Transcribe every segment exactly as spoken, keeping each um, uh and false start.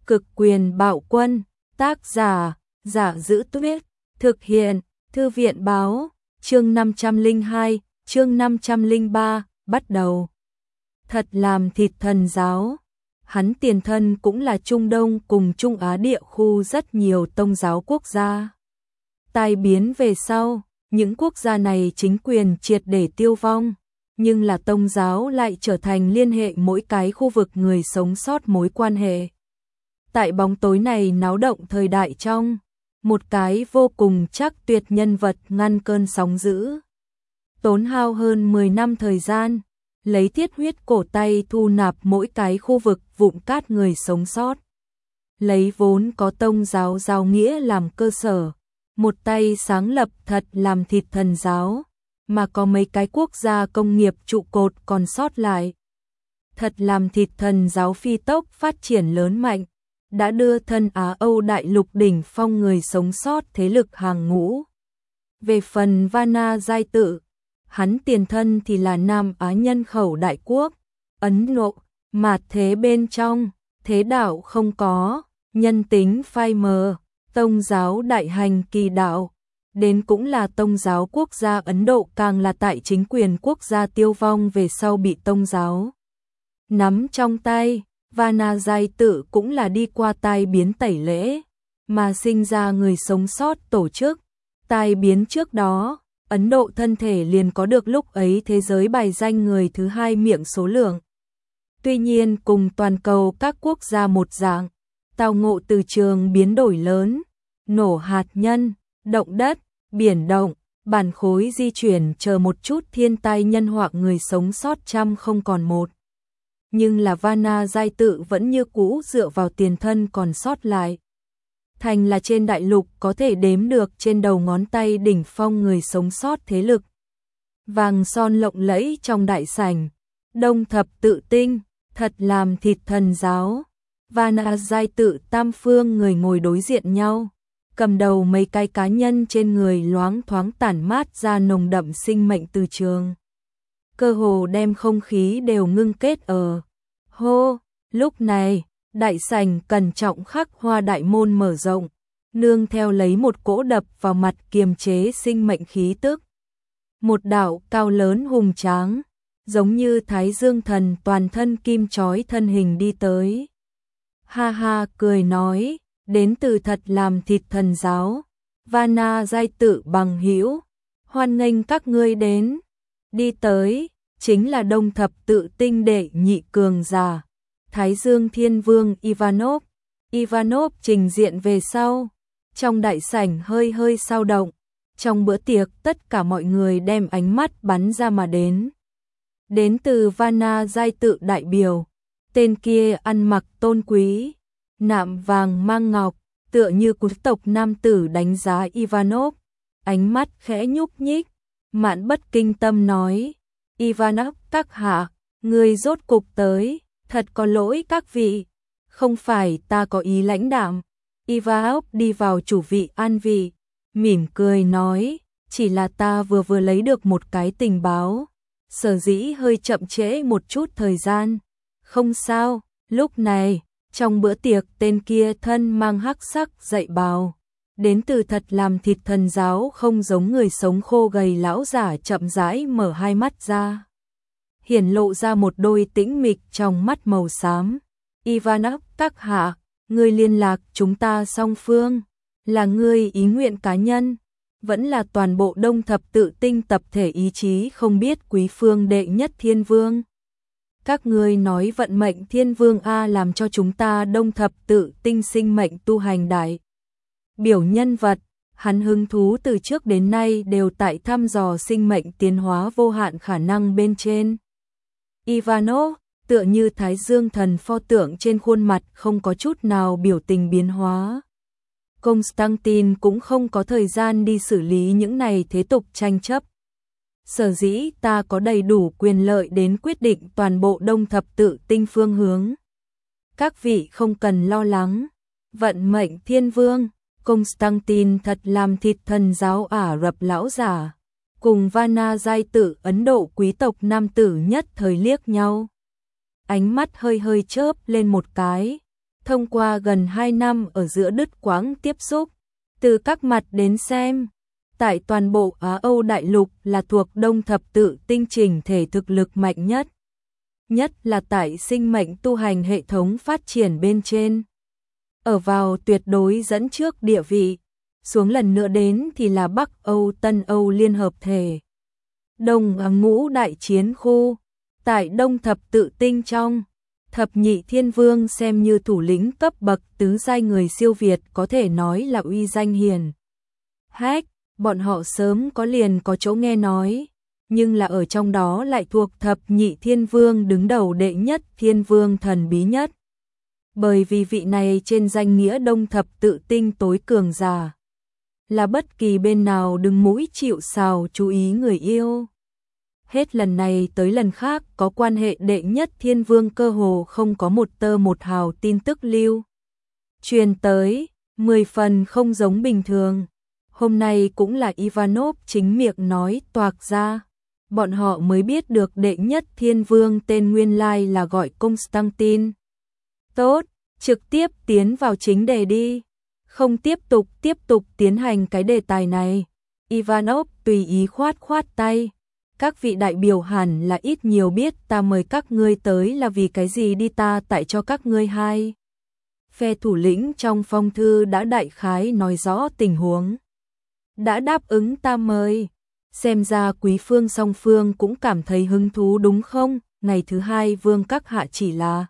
Cực quyền bạo quân, tác giả, Giả Giữ Tuyết, thực hiện, Thư viện báo, chương năm trăm lẻ hai, chương năm trăm lẻ ba, bắt đầu. Thật làm thịt thần giáo. Hắn tiền thân cũng là Trung Đông cùng Trung Á địa khu rất nhiều tông giáo quốc gia. Tai biến về sau, những quốc gia này chính quyền triệt để tiêu vong, nhưng là tông giáo lại trở thành liên hệ mỗi cái khu vực người sống sót mối quan hệ. Tại bóng tối này náo động thời đại trong, một cái vô cùng chắc tuyệt nhân vật ngăn cơn sóng dữ. Tốn hao hơn mười năm thời gian, lấy thiết huyết cổ tay thu nạp mỗi cái khu vực vụn cát người sống sót. Lấy vốn có tông giáo giáo nghĩa làm cơ sở, một tay sáng lập thật làm thịt thần giáo, mà có mấy cái quốc gia công nghiệp trụ cột còn sót lại. Thật làm thịt thần giáo phi tốc phát triển lớn mạnh, đã đưa thân Á Âu đại lục đỉnh phong người sống sót thế lực hàng ngũ. Về phần Vana Giai Tự, hắn tiền thân thì là Nam Á nhân khẩu đại quốc, Ấn Độ, mạt thế bên trong, thế đạo không có, nhân tính phai mờ, tông giáo đại hành kỳ đạo, đến cũng là tông giáo quốc gia Ấn Độ càng là tại chính quyền quốc gia tiêu vong về sau bị tông giáo nắm trong tay. Vana Giai Tự cũng là đi qua tai biến tẩy lễ, mà sinh ra người sống sót tổ chức. Tai biến trước đó, Ấn Độ thân thể liền có được lúc ấy thế giới bài danh người thứ hai miệng số lượng. Tuy nhiên cùng toàn cầu các quốc gia một dạng, tao ngộ từ trường biến đổi lớn, nổ hạt nhân, động đất, biển động, bản khối di chuyển chờ một chút thiên tai nhân họa người sống sót trăm không còn một. Nhưng là Vana Giai Tự vẫn như cũ dựa vào tiền thân còn sót lại. Thành là trên đại lục có thể đếm được trên đầu ngón tay đỉnh phong người sống sót thế lực. Vàng son lộng lẫy trong đại sảnh, đông thập tự tinh, thật làm thịt thần giáo. Vana Giai Tự tam phương người ngồi đối diện nhau, cầm đầu mấy cái cá nhân trên người loáng thoáng tản mát ra nồng đậm sinh mệnh từ trường. Cơ hồ đem không khí đều ngưng kết ở. Hô, lúc này, đại sảnh cẩn trọng khắc hoa đại môn mở rộng, nương theo lấy một cỗ đập vào mặt kiềm chế sinh mệnh khí tức. Một đạo cao lớn hùng tráng, giống như Thái Dương thần toàn thân kim chói thân hình đi tới. Ha ha cười nói, đến từ thật làm thịt thần giáo, Vana Giai Tự bằng hữu, hoan nghênh các ngươi đến. Đi tới, chính là đông thập tự tinh đệ nhị cường giả, Thái Dương Thiên Vương Ivanov. Ivanov trình diện về sau, trong đại sảnh hơi hơi sao động, trong bữa tiệc tất cả mọi người đem ánh mắt bắn ra mà đến. Đến từ Vana Giai Tự đại biểu, tên kia ăn mặc tôn quý, nạm vàng mang ngọc, tựa như quý tộc nam tử đánh giá Ivanov, ánh mắt khẽ nhúc nhích, mạn bất kinh tâm nói, Ivanov các hạ, người rốt cục tới, thật có lỗi các vị, không phải ta có ý lãnh đạm. Ivanov đi vào chủ vị an vị, mỉm cười nói, chỉ là ta vừa vừa lấy được một cái tình báo, sở dĩ hơi chậm trễ một chút thời gian. Không sao, lúc này, trong bữa tiệc tên kia thân mang hắc sắc dạy bào, đến từ thật làm thịt thần giáo không giống người sống khô gầy lão giả chậm rãi mở hai mắt ra. Hiển lộ ra một đôi tĩnh mịch trong mắt màu xám. Ivanov các hạ, ngươi liên lạc chúng ta song phương, là ngươi ý nguyện cá nhân, vẫn là toàn bộ đông thập tự tinh tập thể ý chí không biết quý phương đệ nhất thiên vương. Các ngươi nói vận mệnh thiên vương A làm cho chúng ta đông thập tự tinh sinh mệnh tu hành đại. Biểu nhân vật, hắn hứng thú từ trước đến nay đều tại thăm dò sinh mệnh tiến hóa vô hạn khả năng bên trên. Ivanov, tựa như Thái Dương thần pho tượng trên khuôn mặt không có chút nào biểu tình biến hóa. Constantine cũng không có thời gian đi xử lý những này thế tục tranh chấp. Sở dĩ ta có đầy đủ quyền lợi đến quyết định toàn bộ đông thập tự tinh phương hướng. Các vị không cần lo lắng. Vận mệnh thiên vương, Constantine thật làm thịt thần giáo Ả Rập lão giả, cùng Vana Giai Tự Ấn Độ quý tộc nam tử nhất thời liếc nhau. Ánh mắt hơi hơi chớp lên một cái, Thông qua gần hai năm ở giữa đứt quãng tiếp xúc, từ các mặt đến xem, tại toàn bộ Á Âu đại lục là thuộc Đông thập tự tinh chỉnh thể thực lực mạnh nhất. Nhất là tại sinh mệnh tu hành hệ thống phát triển bên trên. Ở vào tuyệt đối dẫn trước địa vị, xuống lần nữa đến thì là Bắc Âu Tân Âu liên hợp thể. Đông ngũ đại chiến khu, tại Đông thập tự tinh trong, thập nhị thiên vương xem như thủ lĩnh cấp bậc tứ giai người siêu việt có thể nói là uy danh hiền hách, bọn họ sớm có liền có chỗ nghe nói, nhưng là ở trong đó lại thuộc thập nhị thiên vương đứng đầu đệ nhất thiên vương thần bí nhất. Bởi vì vị này trên danh nghĩa Đông thập tự tinh tối cường giả, là bất kỳ bên nào đứng mũi chịu sào chú ý người yêu. Hết lần này tới lần khác có quan hệ đệ nhất thiên vương cơ hồ không có một tơ một hào tin tức lưu truyền tới, mười phần không giống bình thường. Hôm nay cũng là Ivanov chính miệng nói toạc ra, bọn họ mới biết được đệ nhất thiên vương tên nguyên lai là gọi Constantine. Tốt, trực tiếp tiến vào chính đề đi, không tiếp tục tiếp tục tiến hành cái đề tài này. Ivanov tùy ý khoát khoát tay. Các vị đại biểu hẳn là ít nhiều biết ta mời các ngươi tới là vì cái gì đi, ta tại cho các ngươi hai phe thủ lĩnh trong phong thư đã đại khái nói rõ tình huống. Đã đáp ứng ta mời, xem ra quý phương song phương cũng cảm thấy hứng thú đúng không? Ngày thứ hai vương các hạ chỉ là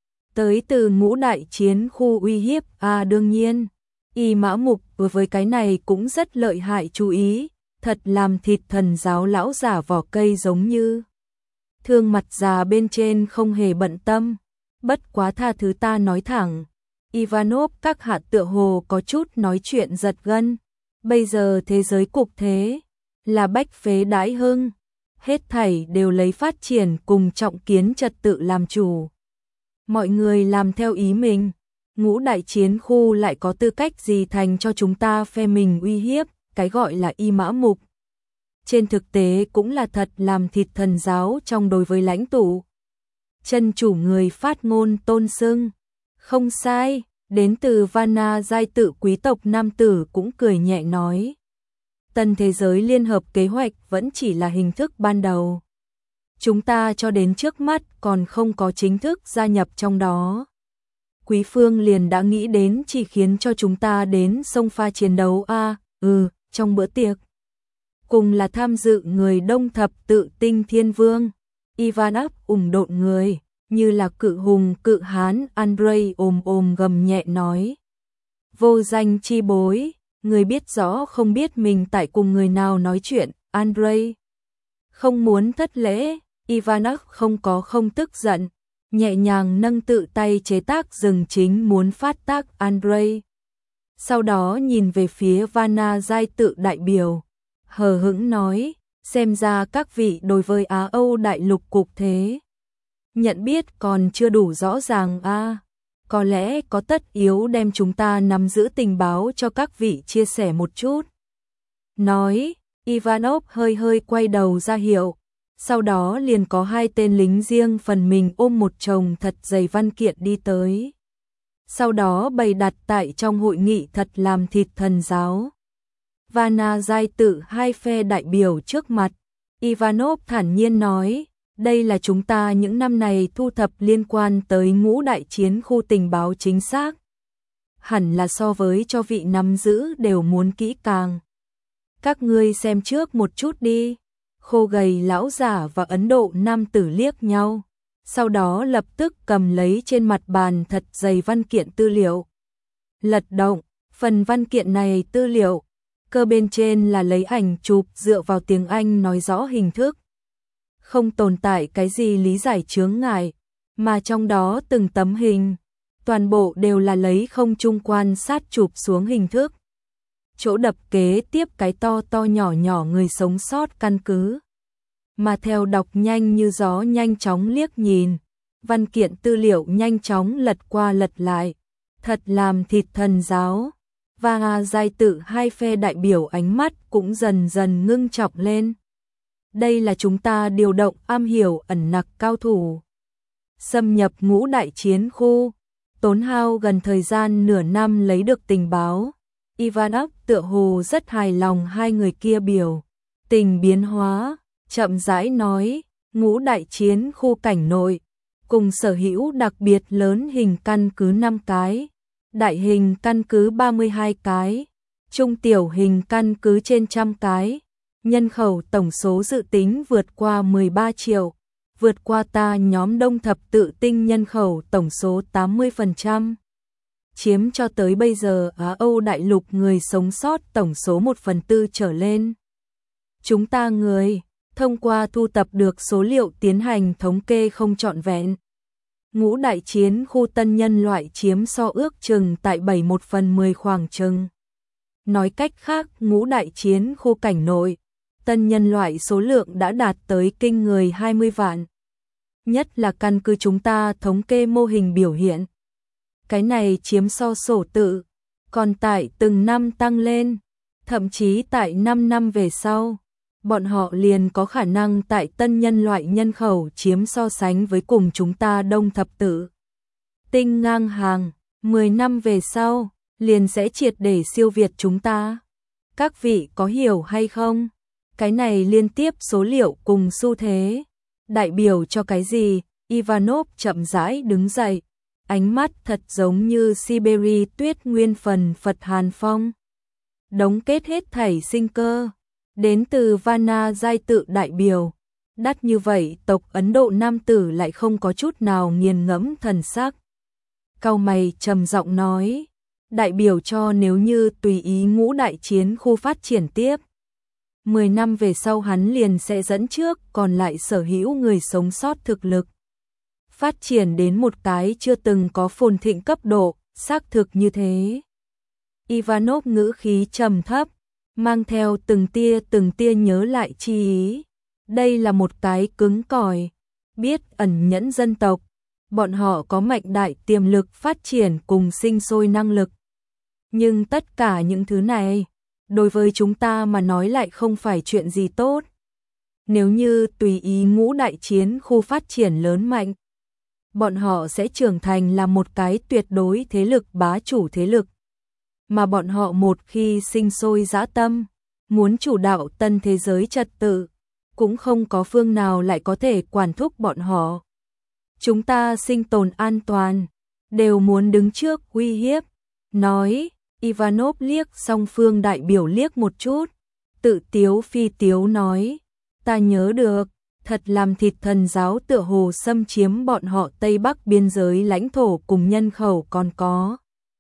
tới từ ngũ đại chiến khu uy hiếp, à đương nhiên, Y Mã Mục với cái này cũng rất lợi hại, chú ý, thật làm thịt thần giáo lão giả vỏ cây giống như thương mặt già bên trên không hề bận tâm, bất quá tha thứ ta nói thẳng. Ivanov các hạ tựa hồ có chút nói chuyện giật gân, bây giờ thế giới cục thế là bách phế đãi hưng, hết thảy đều lấy phát triển cùng trọng kiến trật tự làm chủ. Mọi người làm theo ý mình, ngũ đại chiến khu lại có tư cách gì thành cho chúng ta phe mình uy hiếp, cái gọi là Y Mã Mục. Trên thực tế cũng là thật làm thịt thần giáo trong đối với lãnh tụ. Chân chủ người phát ngôn tôn xưng, không sai, đến từ Vanna giai tự quý tộc nam tử cũng cười nhẹ nói. Tân thế giới liên hợp kế hoạch vẫn chỉ là hình thức ban đầu. Chúng ta cho đến trước mắt còn không có chính thức gia nhập trong đó. Quý phương liền đã nghĩ đến chỉ khiến cho chúng ta đến sông pha chiến đấu a à, ừ, trong bữa tiệc. Cùng là tham dự người Đông thập tự tinh thiên vương, Ivanov ủng độn người, như là cự hùng cự hán Andrei ồm ồm gầm nhẹ nói. Vô danh chi bối, người biết rõ không biết mình tại cùng người nào nói chuyện, Andrei. Không muốn thất lễ, Ivanov không có không tức giận, nhẹ nhàng nâng tự tay chế tác dừng chính muốn phát tác Andrei. Sau đó nhìn về phía Vanna giai tự đại biểu, hờ hững nói, xem ra các vị đối với Á Âu đại lục cục thế nhận biết còn chưa đủ rõ ràng a, à, có lẽ có tất yếu đem chúng ta nắm giữ tình báo cho các vị chia sẻ một chút. Nói, Ivanov hơi hơi quay đầu ra hiệu, sau đó liền có hai tên lính riêng phần mình ôm một chồng thật dày văn kiện đi tới. Sau đó bày đặt tại trong hội nghị thật làm thịt thần giáo. Vanna giai tự hai phe đại biểu trước mặt, Ivanov thản nhiên nói, đây là chúng ta những năm này thu thập liên quan tới ngũ đại chiến khu tình báo chính xác. Hẳn là so với cho vị nắm giữ đều muốn kỹ càng. Các ngươi xem trước một chút đi. Khô gầy lão giả và Ấn Độ nam tử liếc nhau, sau đó lập tức cầm lấy trên mặt bàn thật dày văn kiện tư liệu. Lật động, phần văn kiện này tư liệu, cơ bên trên là lấy ảnh chụp dựa vào tiếng Anh nói rõ hình thức. Không tồn tại cái gì lý giải chướng ngại, mà trong đó từng tấm hình, toàn bộ đều là lấy không trung quan sát chụp xuống hình thức. Chỗ đập kế tiếp cái to to nhỏ nhỏ người sống sót căn cứ. Mà theo đọc nhanh như gió nhanh chóng liếc nhìn, văn kiện tư liệu nhanh chóng lật qua lật lại, thật làm thịt thần giáo. Và giai tự hai phe đại biểu ánh mắt cũng dần dần ngưng trọng lên. Đây là chúng ta điều động am hiểu ẩn nặc cao thủ, xâm nhập ngũ đại chiến khu, tốn hao gần thời gian nửa năm lấy được tình báo. Ivanov tựa hồ rất hài lòng hai người kia biểu tình biến hóa, chậm rãi nói, ngũ đại chiến khu cảnh nội, cùng sở hữu đặc biệt lớn hình căn cứ năm cái, đại hình căn cứ ba mươi hai cái, trung tiểu hình căn cứ trên trăm cái, nhân khẩu tổng số dự tính vượt qua mười ba triệu, vượt qua ta nhóm đông thập tự tinh nhân khẩu tổng số tám mươi phần trăm. Chiếm cho tới bây giờ Á Âu đại lục người sống sót tổng số một phần tư trở lên. Chúng ta người, thông qua thu tập được số liệu tiến hành thống kê không trọn vẹn. Ngũ đại chiến khu tân nhân loại chiếm so ước chừng tại bảy một phần mười khoảng chừng. Nói cách khác, ngũ đại chiến khu cảnh nội, tân nhân loại số lượng đã đạt tới kinh người hai mươi vạn. Nhất là căn cứ chúng ta thống kê mô hình biểu hiện. Cái này chiếm so sổ tự, còn tại từng năm tăng lên, thậm chí tại năm năm về sau, bọn họ liền có khả năng tại tân nhân loại nhân khẩu chiếm so sánh với cùng chúng ta đông thập tự tinh ngang hàng, mười năm về sau, liền sẽ triệt để siêu việt chúng ta. Các vị có hiểu hay không? Cái này liên tiếp số liệu cùng xu thế. Đại biểu cho cái gì? Ivanov chậm rãi đứng dậy, ánh mắt thật giống như Siberia tuyết nguyên phần Phật Hàn Phong. Đống kết hết thảy sinh cơ, đến từ Vana giai tự đại biểu. Đắt như vậy tộc Ấn Độ nam tử lại không có chút nào nghiền ngẫm thần sắc. Cau mày trầm giọng nói, đại biểu cho nếu như tùy ý ngũ đại chiến khu phát triển tiếp. mười năm về sau hắn liền sẽ dẫn trước còn lại sở hữu người sống sót thực lực. Phát triển đến một cái chưa từng có phồn thịnh cấp độ, xác thực như thế. Ivanov ngữ khí trầm thấp, mang theo từng tia từng tia nhớ lại chi ý. Đây là một cái cứng cỏi, biết ẩn nhẫn dân tộc. Bọn họ có mạnh đại tiềm lực phát triển cùng sinh sôi năng lực. Nhưng tất cả những thứ này, đối với chúng ta mà nói lại không phải chuyện gì tốt. Nếu như tùy ý ngũ đại chiến khu phát triển lớn mạnh, bọn họ sẽ trưởng thành là một cái tuyệt đối thế lực bá chủ thế lực. Mà bọn họ một khi sinh sôi dã tâm, muốn chủ đạo tân thế giới trật tự, cũng không có phương nào lại có thể quản thúc bọn họ. Chúng ta sinh tồn an toàn, đều muốn đứng trước uy hiếp. Nói, Ivanov liếc song phương đại biểu liếc một chút, tự tiếu phi tiếu nói, ta nhớ được, thật làm thịt thần giáo tựa hồ xâm chiếm bọn họ Tây Bắc biên giới lãnh thổ cùng nhân khẩu còn có.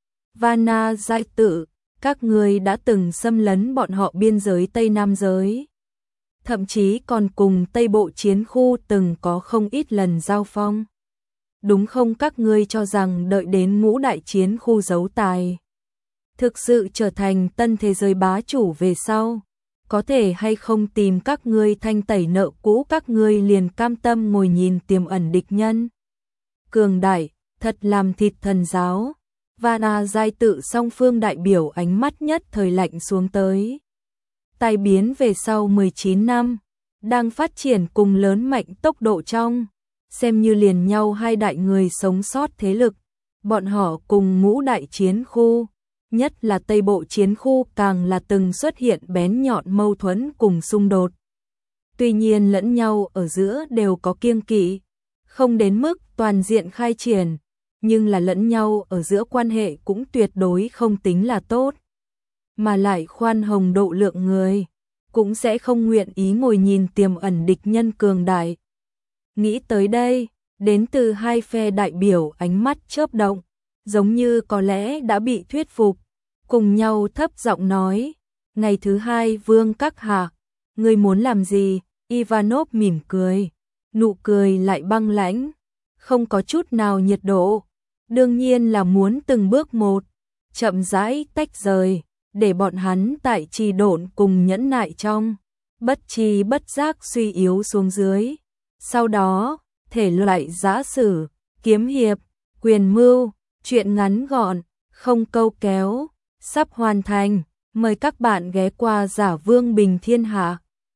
Vana giai tự, các người đã từng xâm lấn bọn họ biên giới Tây Nam giới. Thậm chí còn cùng Tây Bộ chiến khu từng có không ít lần giao phong. Đúng không, các ngươi cho rằng đợi đến ngũ đại chiến khu giấu tài, thực sự trở thành tân thế giới bá chủ về sau, có thể hay không tìm các ngươi thanh tẩy nợ cũ, các ngươi liền cam tâm ngồi nhìn tiềm ẩn địch nhân. Cường đại, thật làm thịt thần giáo. Vana giai tự song phương đại biểu ánh mắt nhất thời lạnh xuống tới. Tai biến về sau mười chín năm, đang phát triển cùng lớn mạnh tốc độ trong, xem như liền nhau hai đại người sống sót thế lực, bọn họ cùng ngũ đại chiến khu, nhất là Tây Bộ chiến khu càng là từng xuất hiện bén nhọn mâu thuẫn cùng xung đột. Tuy nhiên lẫn nhau ở giữa đều có kiêng kỵ, không đến mức toàn diện khai triển, nhưng là lẫn nhau ở giữa quan hệ cũng tuyệt đối không tính là tốt. Mà lại khoan hồng độ lượng người, cũng sẽ không nguyện ý ngồi nhìn tiềm ẩn địch nhân cường đại. Nghĩ tới đây, đến từ hai phe đại biểu ánh mắt chớp động, giống như có lẽ đã bị thuyết phục, cùng nhau thấp giọng nói, ngày thứ hai Vương các hạ, ngươi muốn làm gì? Ivanov mỉm cười, nụ cười lại băng lãnh, không có chút nào nhiệt độ, đương nhiên là muốn từng bước một, chậm rãi tách rời, để bọn hắn tại trì độn cùng nhẫn nại trong, bất tri bất giác suy yếu xuống dưới. Sau đó, thể loại giã sử, kiếm hiệp, quyền mưu, truyện ngắn gọn, không câu kéo, sắp hoàn thành. Mời các bạn ghé qua Giả Vương Bình Thiên Hạ.